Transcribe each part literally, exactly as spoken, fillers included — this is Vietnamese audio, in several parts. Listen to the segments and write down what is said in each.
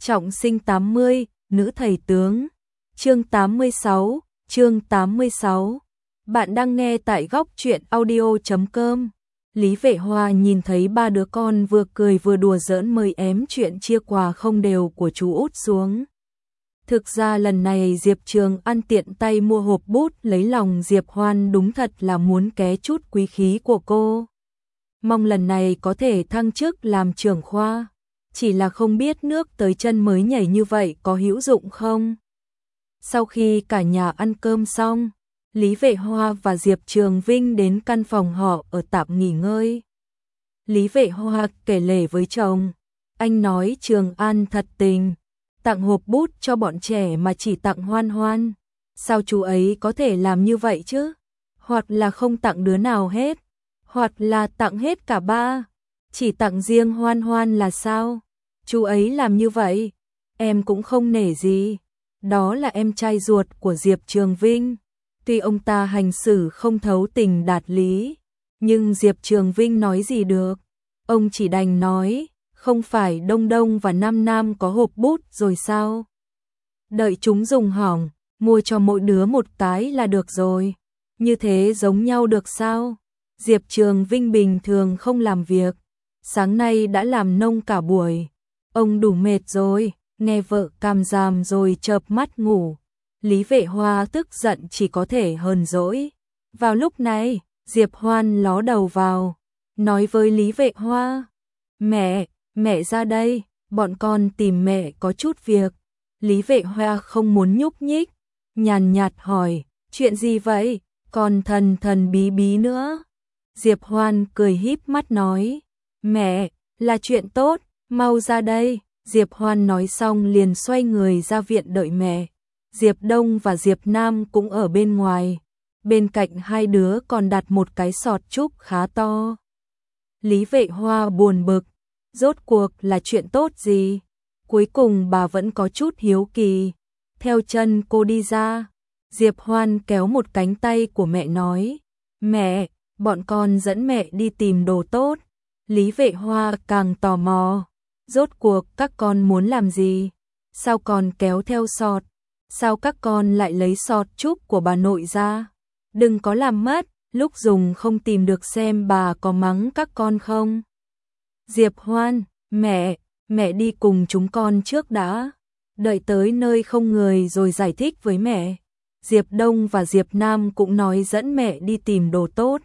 Trọng sinh tám mươi, nữ thầy tướng. Chương tám mươi sáu, chương tám mươi sáu. Bạn đang nghe tại góc truyện audio chấm com. Lý Vệ Hoa nhìn thấy ba đứa con vừa cười vừa đùa giỡn mới ém chuyện chia quà không đều của chú út xuống. Thực ra lần này Diệp Trường An tiện tay mua hộp bút lấy lòng Diệp Hoan đúng thật là muốn ké chút quý khí của cô. Mong lần này có thể thăng chức làm trưởng khoa. Chỉ là không biết nước tới chân mới nhảy như vậy có hữu dụng không? Sau khi cả nhà ăn cơm xong, Lý Vệ Hoa và Diệp Trường Vinh đến căn phòng họ ở tạm nghỉ ngơi. Lý Vệ Hoa kể lể với chồng, anh nói Trường An thật tình, tặng hộp bút cho bọn trẻ mà chỉ tặng Hoan Hoan. Sao chú ấy có thể làm như vậy chứ? Hoặc là không tặng đứa nào hết, hoặc là tặng hết cả ba, chỉ tặng riêng Hoan Hoan là sao? Chú ấy làm như vậy, em cũng không nể gì. Đó là em trai ruột của Diệp Trường Vinh. Tuy ông ta hành xử không thấu tình đạt lý, nhưng Diệp Trường Vinh nói gì được. Ông chỉ đành nói, không phải Đông Đông và Nam Nam có hộp bút rồi sao? Đợi chúng dùng hỏng, mua cho mỗi đứa một cái là được rồi. Như thế giống nhau được sao? Diệp Trường Vinh bình thường không làm việc, sáng nay đã làm nông cả buổi. Ông đủ mệt rồi, nghe vợ càm ràm rồi chợp mắt ngủ. Lý Vệ Hoa tức giận chỉ có thể hờn dỗi. Vào lúc này, Diệp Hoan ló đầu vào, nói với Lý Vệ Hoa, mẹ, mẹ ra đây, bọn con tìm mẹ có chút việc. Lý Vệ Hoa không muốn nhúc nhích, nhàn nhạt hỏi, chuyện gì vậy, còn thần thần bí bí nữa. Diệp Hoan cười híp mắt nói, mẹ, là chuyện tốt, mau ra đây. Diệp Hoan nói xong liền xoay người ra viện đợi mẹ. Diệp Đông và Diệp Nam cũng ở bên ngoài. Bên cạnh hai đứa còn đặt một cái sọt trúc khá to. Lý Vệ Hoa buồn bực, rốt cuộc là chuyện tốt gì? Cuối cùng bà vẫn có chút hiếu kỳ. Theo chân cô đi ra, Diệp Hoan kéo một cánh tay của mẹ nói, mẹ, bọn con dẫn mẹ đi tìm đồ tốt. Lý Vệ Hoa càng tò mò, rốt cuộc các con muốn làm gì? Sao còn kéo theo sọt? Sao các con lại lấy sọt trúc của bà nội ra? Đừng có làm mất, lúc dùng không tìm được xem bà có mắng các con không? Diệp Hoan, mẹ, mẹ đi cùng chúng con trước đã. Đợi tới nơi không người rồi giải thích với mẹ. Diệp Đông và Diệp Nam cũng nói dẫn mẹ đi tìm đồ tốt.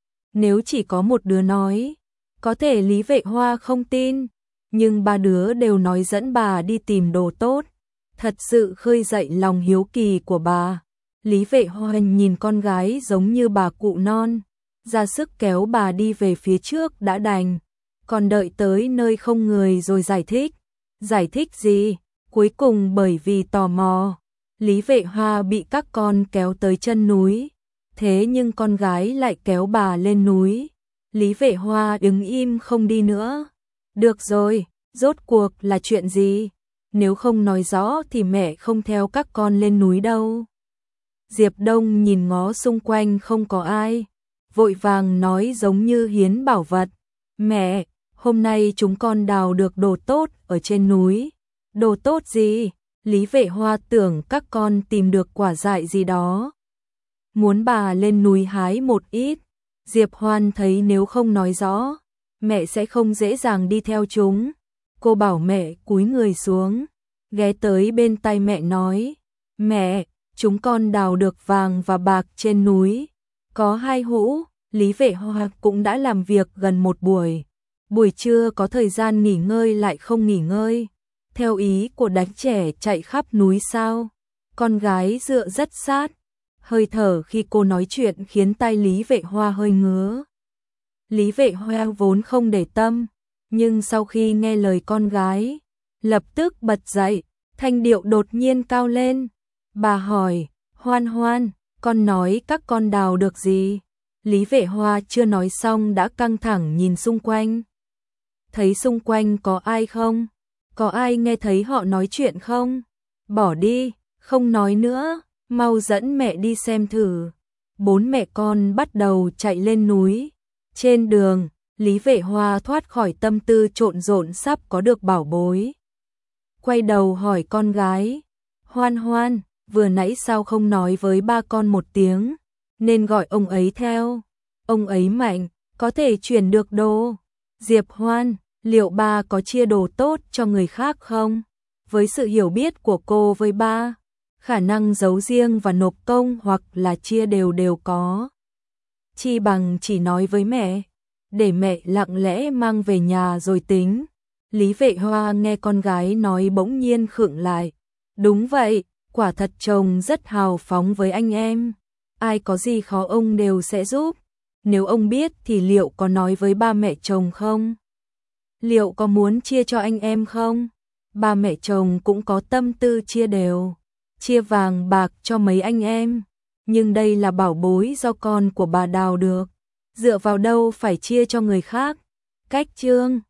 Nếu chỉ có một đứa nói, có thể Lý Vệ Hoa không tin, nhưng ba đứa đều nói dẫn bà đi tìm đồ tốt, thật sự khơi dậy lòng hiếu kỳ của bà. Lý Vệ Hoa nhìn con gái giống như bà cụ non, ra sức kéo bà đi về phía trước đã đành, còn đợi tới nơi không người rồi giải thích. Giải thích gì? Cuối cùng bởi vì tò mò, Lý Vệ Hoa bị các con kéo tới chân núi, thế nhưng con gái lại kéo bà lên núi. Lý Vệ Hoa đứng im không đi nữa. Được rồi, rốt cuộc là chuyện gì? Nếu không nói rõ thì mẹ không theo các con lên núi đâu. Diệp Đông nhìn ngó xung quanh không có ai, vội vàng nói giống như hiến bảo vật. Mẹ, hôm nay chúng con đào được đồ tốt ở trên núi. Đồ tốt gì? Lý Vệ Hoa tưởng các con tìm được quả dại gì đó, muốn bà lên núi hái một ít. Diệp Hoan thấy nếu không nói rõ, mẹ sẽ không dễ dàng đi theo chúng. Cô bảo mẹ cúi người xuống, ghé tới bên tai mẹ nói, mẹ, chúng con đào được vàng và bạc trên núi, có hai hũ. Lý Vệ Hoa cũng đã làm việc gần một buổi, buổi trưa có thời gian nghỉ ngơi lại không nghỉ ngơi. Theo ý của đánh trẻ chạy khắp núi sao? Con gái dựa rất sát, hơi thở khi cô nói chuyện khiến tai Lý Vệ Hoa hơi ngứa. Lý Vệ Hoa vốn không để tâm, nhưng sau khi nghe lời con gái, lập tức bật dậy, thanh điệu đột nhiên cao lên. Bà hỏi, Hoan Hoan, con nói các con đào được gì? Lý Vệ Hoa chưa nói xong đã căng thẳng nhìn xung quanh. Thấy xung quanh có ai không? Có ai nghe thấy họ nói chuyện không? Bỏ đi, không nói nữa, mau dẫn mẹ đi xem thử. Bốn mẹ con bắt đầu chạy lên núi. Trên đường, Lý Vệ Hoa thoát khỏi tâm tư trộn rộn sắp có được bảo bối. quay đầu hỏi con gái, Hoan Hoan, vừa nãy sao không nói với ba con một tiếng, nên gọi ông ấy theo, ông ấy mạnh, có thể chuyển được đồ. Diệp Hoan, liệu ba có chia đồ tốt cho người khác không? Với sự hiểu biết của cô với ba, khả năng giấu riêng và nộp công hoặc là chia đều đều có. Chi bằng chỉ nói với mẹ, để mẹ lặng lẽ mang về nhà rồi tính. Lý Vệ Hoa nghe con gái nói bỗng nhiên khựng lại. Đúng vậy, quả thật chồng rất hào phóng với anh em. Ai có gì khó ông đều sẽ giúp. Nếu ông biết thì liệu có nói với ba mẹ chồng không? Liệu có muốn chia cho anh em không? Ba mẹ chồng cũng có tâm tư chia đều, chia vàng bạc cho mấy anh em. Nhưng đây là bảo bối do con của bà đào được, dựa vào đâu phải chia cho người khác. Cách Trương